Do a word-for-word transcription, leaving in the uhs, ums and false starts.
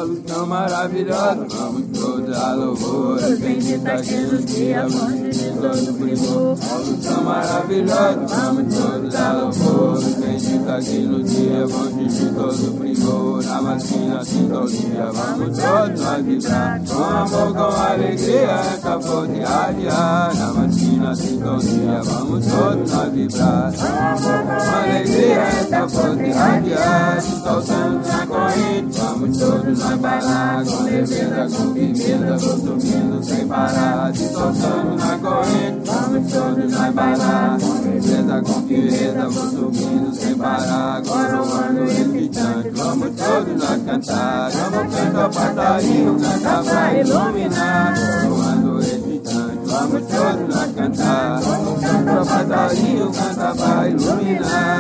luz tão maravilhosa, vamos todos a louvor. Bendita que no dia, fonte de todo primor. A luz tão maravilhosa, vamos todos a louvor. Bendita que no dia, fonte de todo primor. Na vacina sintonia, vamos todos a vibrar. Com amor, com alegria, essa fonte radiar. Na vacina sintonia, vamos todos a vibrar. Com amor, com alegria, essa fonte radiar. Soltando na corrente, vamos todos nós bailar. Com leveza, com firmeza, consumindo sem parar. Se soltando na corrente, vamos todos nós bailar. Com leveza, com firmeza, consumindo sem parar. Coroando esse instante, vamos todos nós cantar. Vamos cantar passarinho, cantar pra iluminar. Coroando esse instante, vamos todos nós cantar. Vamos cantar passarinho, cantar pra iluminar.